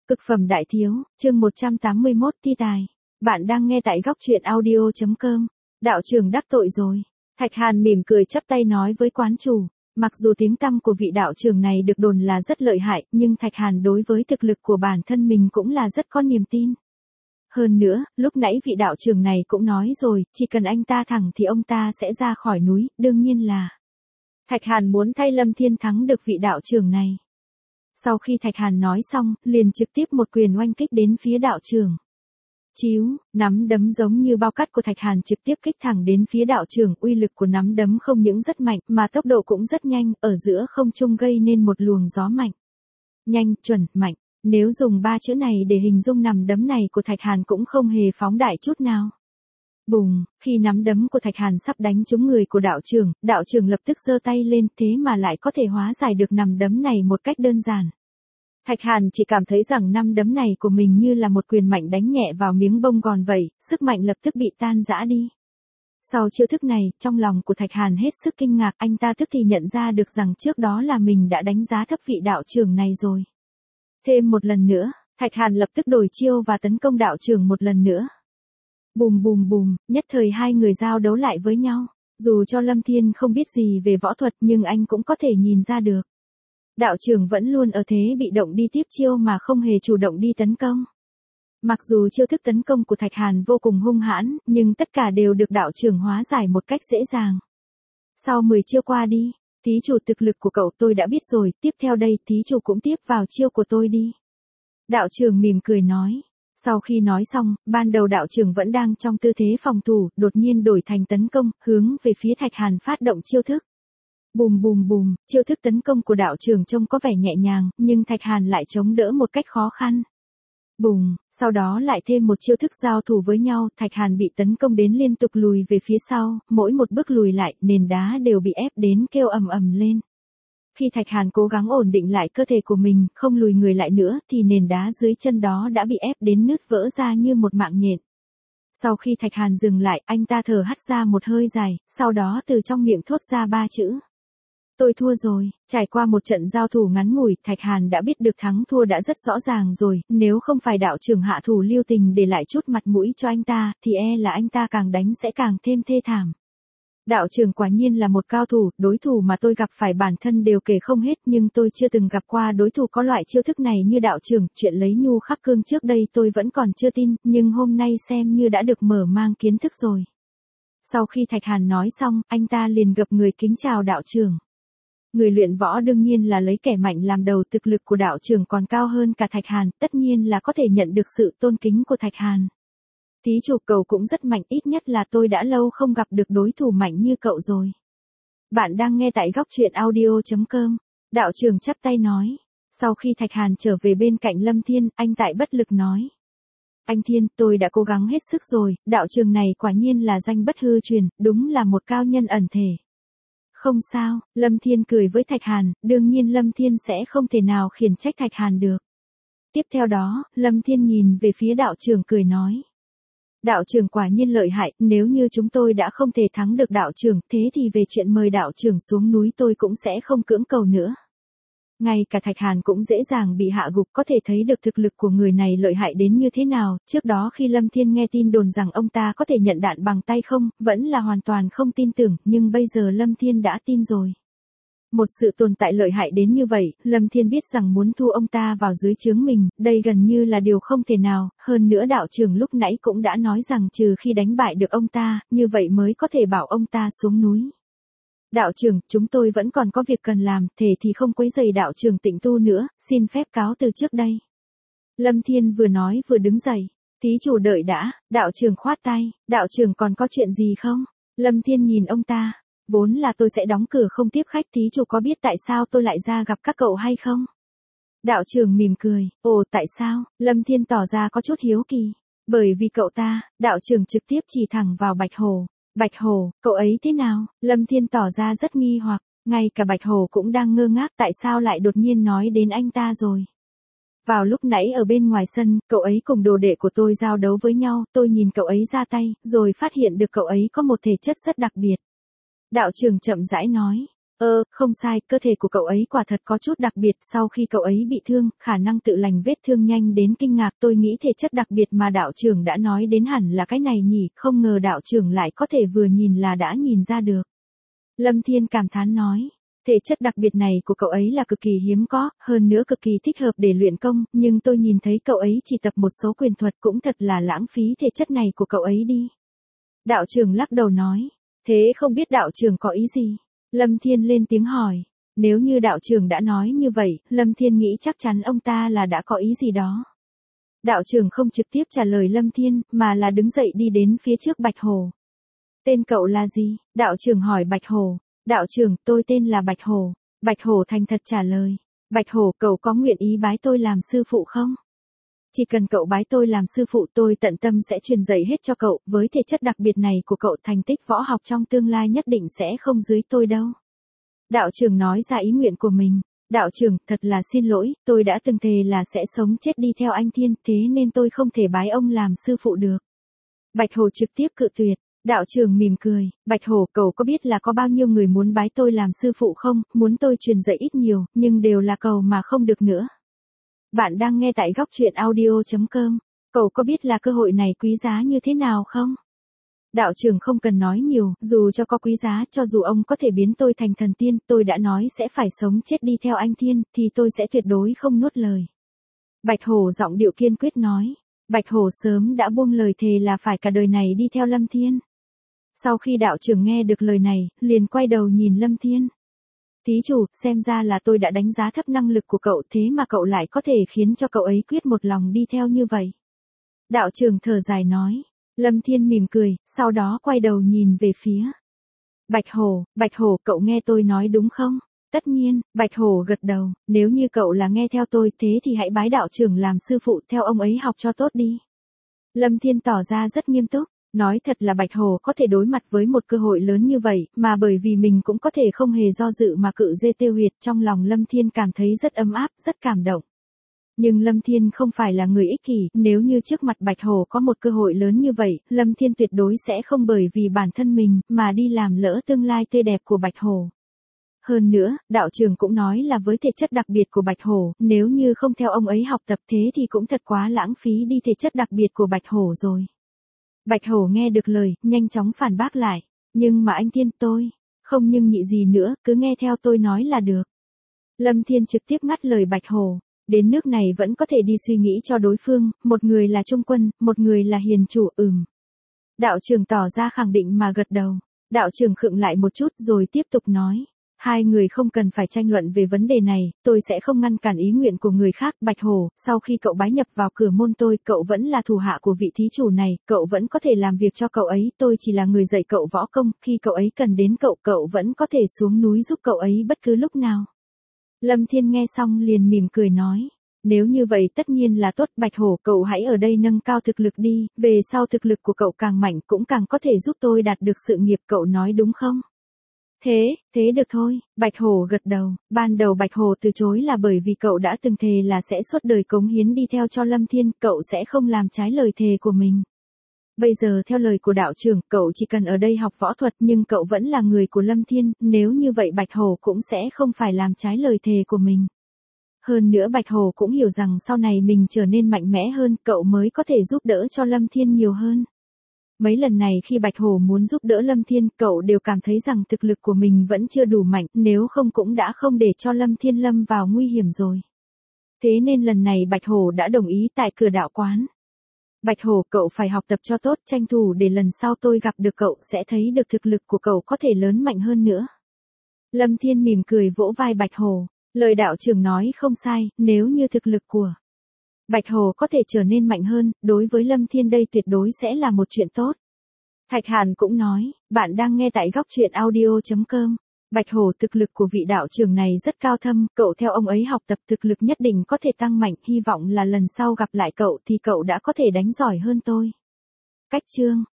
Cực phẩm đại thiếu, chương 181 thi tài. Bạn đang nghe tại góc truyện audio.com. Đạo trưởng đắc tội rồi. Thạch Hàn mỉm cười chắp tay nói với quán chủ. Mặc dù tiếng tăm của vị đạo trưởng này được đồn là rất lợi hại, nhưng Thạch Hàn đối với thực lực của bản thân mình cũng là rất có niềm tin. Hơn nữa, lúc nãy vị đạo trưởng này cũng nói rồi, chỉ cần anh ta thẳng thì ông ta sẽ ra khỏi núi, đương nhiên là Thạch Hàn muốn thay Lâm Thiên thắng được vị đạo trưởng này. Sau khi Thạch Hàn nói xong, liền trực tiếp một quyền oanh kích đến phía đạo trưởng. Chíu, nắm đấm giống như bao cát của Thạch Hàn trực tiếp kích thẳng đến phía đạo trưởng, uy lực của nắm đấm không những rất mạnh mà tốc độ cũng rất nhanh, ở giữa không trung gây nên một luồng gió mạnh. Nhanh, chuẩn, mạnh, nếu dùng ba chữ này để hình dung nắm đấm này của Thạch Hàn cũng không hề phóng đại chút nào. Bùng, khi nắm đấm của Thạch Hàn sắp đánh trúng người của đạo trưởng lập tức giơ tay lên, thế mà lại có thể hóa giải được nắm đấm này một cách đơn giản. Thạch Hàn chỉ cảm thấy rằng nắm đấm này của mình như là một quyền mạnh đánh nhẹ vào miếng bông gòn vậy, sức mạnh lập tức bị tan rã đi. Sau chiêu thức này, trong lòng của Thạch Hàn hết sức kinh ngạc, anh ta tức thì nhận ra được rằng trước đó là mình đã đánh giá thấp vị đạo trưởng này rồi. Thêm một lần nữa, Thạch Hàn lập tức đổi chiêu và tấn công đạo trưởng một lần nữa. Bùm bùm bùm, nhất thời hai người giao đấu lại với nhau. Dù cho Lâm Thiên không biết gì về võ thuật nhưng anh cũng có thể nhìn ra được. Đạo trưởng vẫn luôn ở thế bị động đi tiếp chiêu mà không hề chủ động đi tấn công. Mặc dù chiêu thức tấn công của Thạch Hàn vô cùng hung hãn, nhưng tất cả đều được đạo trưởng hóa giải một cách dễ dàng. Sau 10 chiêu qua đi, thí chủ thực lực của cậu tôi đã biết rồi, tiếp theo đây thí chủ cũng tiếp vào chiêu của tôi đi. Đạo trưởng mỉm cười nói. Sau khi nói xong, ban đầu đạo trưởng vẫn đang trong tư thế phòng thủ, đột nhiên đổi thành tấn công, hướng về phía Thạch Hàn phát động chiêu thức. Bùm bùm bùm, chiêu thức tấn công của đạo trưởng trông có vẻ nhẹ nhàng, nhưng Thạch Hàn lại chống đỡ một cách khó khăn. Bùng, sau đó lại thêm một chiêu thức giao thủ với nhau, Thạch Hàn bị tấn công đến liên tục lùi về phía sau, mỗi một bước lùi lại, nền đá đều bị ép đến kêu ầm ầm lên. Khi Thạch Hàn cố gắng ổn định lại cơ thể của mình, không lùi người lại nữa, thì nền đá dưới chân đó đã bị ép đến nứt vỡ ra như một mạng nhện. Sau khi Thạch Hàn dừng lại, anh ta thở hắt ra một hơi dài, sau đó từ trong miệng thốt ra ba chữ. Tôi thua rồi. Trải qua một trận giao thủ ngắn ngủi, Thạch Hàn đã biết được thắng thua đã rất rõ ràng rồi, nếu không phải đạo trưởng hạ thủ lưu tình để lại chút mặt mũi cho anh ta, thì là anh ta càng đánh sẽ càng thêm thê thảm. Đạo trưởng quả nhiên là một cao thủ, đối thủ mà tôi gặp phải bản thân đều kể không hết, nhưng tôi chưa từng gặp qua đối thủ có loại chiêu thức này như đạo trưởng, chuyện lấy nhu khắc cương trước đây tôi vẫn còn chưa tin, nhưng hôm nay xem như đã được mở mang kiến thức rồi. Sau khi Thạch Hàn nói xong, anh ta liền gập người kính chào đạo trưởng. Người luyện võ đương nhiên là lấy kẻ mạnh làm đầu, thực lực của đạo trưởng còn cao hơn cả Thạch Hàn, tất nhiên là có thể nhận được sự tôn kính của Thạch Hàn. Thí chủ cậu cũng rất mạnh, ít nhất là tôi đã lâu không gặp được đối thủ mạnh như cậu rồi. Bạn đang nghe tại góc truyện audio.com. Đạo trưởng chắp tay nói. Sau khi Thạch Hàn trở về bên cạnh Lâm Thiên, anh tại bất lực nói. Anh Thiên, tôi đã cố gắng hết sức rồi, đạo trưởng này quả nhiên là danh bất hư truyền, đúng là một cao nhân ẩn thể. Không sao, Lâm Thiên cười với Thạch Hàn, đương nhiên Lâm Thiên sẽ không thể nào khiển trách Thạch Hàn được. Tiếp theo đó, Lâm Thiên nhìn về phía đạo trưởng cười nói. Đạo trưởng quả nhiên lợi hại, nếu như chúng tôi đã không thể thắng được đạo trưởng, thế thì về chuyện mời đạo trưởng xuống núi tôi cũng sẽ không cưỡng cầu nữa. Ngay cả Thạch Hàn cũng dễ dàng bị hạ gục, có thể thấy được thực lực của người này lợi hại đến như thế nào. Trước đó khi Lâm Thiên nghe tin đồn rằng ông ta có thể nhận đạn bằng tay không, vẫn là hoàn toàn không tin tưởng, nhưng bây giờ Lâm Thiên đã tin rồi. Một sự tồn tại lợi hại đến như vậy, Lâm Thiên biết rằng muốn thu ông ta vào dưới trướng mình, đây gần như là điều không thể nào, hơn nữa đạo trưởng lúc nãy cũng đã nói rằng trừ khi đánh bại được ông ta, như vậy mới có thể bảo ông ta xuống núi. Đạo trưởng, chúng tôi vẫn còn có việc cần làm, thể thì không quấy rầy đạo trưởng tịnh tu nữa, xin phép cáo từ trước đây. Lâm Thiên vừa nói vừa đứng dậy. Thí chủ đợi đã, đạo trưởng khoát tay, đạo trưởng còn có chuyện gì không? Lâm Thiên nhìn ông ta. Vốn là tôi sẽ đóng cửa không tiếp khách, thí chủ có biết tại sao tôi lại ra gặp các cậu hay không? Đạo trưởng mỉm cười, ồ tại sao? Lâm Thiên tỏ ra có chút hiếu kỳ. Bởi vì cậu ta, đạo trưởng trực tiếp chỉ thẳng vào Bạch Hồ. Bạch Hồ, cậu ấy thế nào? Lâm Thiên tỏ ra rất nghi hoặc, ngay cả Bạch Hồ cũng đang ngơ ngác tại sao lại đột nhiên nói đến anh ta rồi. Vào lúc nãy ở bên ngoài sân, cậu ấy cùng đồ đệ của tôi giao đấu với nhau, tôi nhìn cậu ấy ra tay, rồi phát hiện được cậu ấy có một thể chất rất đặc biệt. Đạo trưởng chậm rãi nói, Không sai, cơ thể của cậu ấy quả thật có chút đặc biệt, sau khi cậu ấy bị thương, khả năng tự lành vết thương nhanh đến kinh ngạc, tôi nghĩ thể chất đặc biệt mà đạo trưởng đã nói đến hẳn là cái này nhỉ, không ngờ đạo trưởng lại có thể vừa nhìn là đã nhìn ra được. Lâm Thiên cảm thán nói, thể chất đặc biệt này của cậu ấy là cực kỳ hiếm có, hơn nữa cực kỳ thích hợp để luyện công, nhưng tôi nhìn thấy cậu ấy chỉ tập một số quyền thuật cũng thật là lãng phí thể chất này của cậu ấy đi. Đạo trưởng lắc đầu nói, thế không biết đạo trưởng có ý gì? Lâm Thiên lên tiếng hỏi, nếu như đạo trưởng đã nói như vậy, Lâm Thiên nghĩ chắc chắn ông ta là đã có ý gì đó. Đạo trưởng không trực tiếp trả lời Lâm Thiên, mà là đứng dậy đi đến phía trước Bạch Hồ. Tên cậu là gì? Đạo trưởng hỏi Bạch Hồ. Đạo trưởng, tôi tên là Bạch Hồ. Bạch Hồ thành thật trả lời. Bạch Hồ, cậu có nguyện ý bái tôi làm sư phụ không? Chỉ cần cậu bái tôi làm sư phụ, tôi tận tâm sẽ truyền dạy hết cho cậu, với thể chất đặc biệt này của cậu, thành tích võ học trong tương lai nhất định sẽ không dưới tôi đâu. Đạo trưởng nói ra ý nguyện của mình. Đạo trưởng, thật là xin lỗi, tôi đã từng thề là sẽ sống chết đi theo anh Thiên, thế nên tôi không thể bái ông làm sư phụ được. Bạch Hồ trực tiếp cự tuyệt. Đạo trưởng mỉm cười, Bạch Hồ, cậu có biết là có bao nhiêu người muốn bái tôi làm sư phụ không, muốn tôi truyền dạy ít nhiều, nhưng đều là cầu mà không được nữa. Bạn đang nghe tại góc truyện audio.com, cậu có biết là cơ hội này quý giá như thế nào không? Đạo trưởng không cần nói nhiều, dù cho có quý giá, cho dù ông có thể biến tôi thành thần tiên, tôi đã nói sẽ phải sống chết đi theo anh Thiên, thì tôi sẽ tuyệt đối không nuốt lời. Bạch Hồ giọng điệu kiên quyết nói, Bạch Hồ sớm đã buông lời thề là phải cả đời này đi theo Lâm Thiên. Sau khi đạo trưởng nghe được lời này, liền quay đầu nhìn Lâm Thiên. Thí chủ, xem ra là tôi đã đánh giá thấp năng lực của cậu, thế mà cậu lại có thể khiến cho cậu ấy quyết một lòng đi theo như vậy. Đạo trưởng thở dài nói. Lâm Thiên mỉm cười, sau đó quay đầu nhìn về phía Bạch Hồ, cậu nghe tôi nói đúng không? Tất nhiên, Bạch Hồ gật đầu, nếu như cậu là nghe theo tôi, thế thì hãy bái đạo trưởng làm sư phụ, theo ông ấy học cho tốt đi. Lâm Thiên tỏ ra rất nghiêm túc. Nói thật là Bạch Hồ có thể đối mặt với một cơ hội lớn như vậy, mà bởi vì mình cũng có thể không hề do dự mà cự dê tiêu huyệt, trong lòng Lâm Thiên cảm thấy rất ấm áp, rất cảm động. Nhưng Lâm Thiên không phải là người ích kỷ, nếu như trước mặt Bạch Hồ có một cơ hội lớn như vậy, Lâm Thiên tuyệt đối sẽ không bởi vì bản thân mình, mà đi làm lỡ tương lai tươi đẹp của Bạch Hồ. Hơn nữa, đạo trưởng cũng nói là với thể chất đặc biệt của Bạch Hồ, nếu như không theo ông ấy học tập thế thì cũng thật quá lãng phí đi thể chất đặc biệt của Bạch Hồ rồi. Bạch Hồ nghe được lời, nhanh chóng phản bác lại. Nhưng mà anh Thiên, tôi, không nhưng nhị gì nữa, cứ nghe theo tôi nói là được. Lâm Thiên trực tiếp ngắt lời Bạch Hồ. Đến nước này vẫn có thể đi suy nghĩ cho đối phương, một người là trung quân, một người là hiền chủ, Đạo trưởng tỏ ra khẳng định mà gật đầu. Đạo trưởng khựng lại một chút rồi tiếp tục nói. Hai người không cần phải tranh luận về vấn đề này, tôi sẽ không ngăn cản ý nguyện của người khác. Bạch Hồ, sau khi cậu bái nhập vào cửa môn tôi, cậu vẫn là thủ hạ của vị thí chủ này, cậu vẫn có thể làm việc cho cậu ấy, tôi chỉ là người dạy cậu võ công, khi cậu ấy cần đến cậu, cậu vẫn có thể xuống núi giúp cậu ấy bất cứ lúc nào. Lâm Thiên nghe xong liền mỉm cười nói. Nếu như vậy tất nhiên là tốt. Bạch Hồ, cậu hãy ở đây nâng cao thực lực đi, về sau thực lực của cậu càng mạnh cũng càng có thể giúp tôi đạt được sự nghiệp, cậu nói đúng không? Thế được thôi, Bạch Hồ gật đầu. Ban đầu Bạch Hồ từ chối là bởi vì cậu đã từng thề là sẽ suốt đời cống hiến đi theo cho Lâm Thiên, cậu sẽ không làm trái lời thề của mình. Bây giờ theo lời của đạo trưởng, cậu chỉ cần ở đây học võ thuật, nhưng cậu vẫn là người của Lâm Thiên, nếu như vậy Bạch Hồ cũng sẽ không phải làm trái lời thề của mình. Hơn nữa Bạch Hồ cũng hiểu rằng sau này mình trở nên mạnh mẽ hơn, cậu mới có thể giúp đỡ cho Lâm Thiên nhiều hơn. Mấy lần này khi Bạch Hồ muốn giúp đỡ Lâm Thiên, cậu đều cảm thấy rằng thực lực của mình vẫn chưa đủ mạnh, nếu không cũng đã không để cho Lâm Thiên lâm vào nguy hiểm rồi. Thế nên lần này Bạch Hồ đã đồng ý tại cửa đạo quán. Bạch Hồ, cậu phải học tập cho tốt, tranh thủ để lần sau tôi gặp được cậu sẽ thấy được thực lực của cậu có thể lớn mạnh hơn nữa. Lâm Thiên mỉm cười vỗ vai Bạch Hồ, lời đạo trưởng nói không sai, nếu như thực lực của Bạch Hồ có thể trở nên mạnh hơn, đối với Lâm Thiên đây tuyệt đối sẽ là một chuyện tốt. Thạch Hàn cũng nói, bạn đang nghe tại góc truyện audio.com. Bạch Hồ, thực lực của vị đạo trưởng này rất cao thâm, cậu theo ông ấy học tập thực lực nhất định có thể tăng mạnh, hy vọng là lần sau gặp lại cậu thì cậu đã có thể đánh giỏi hơn tôi. Cách chương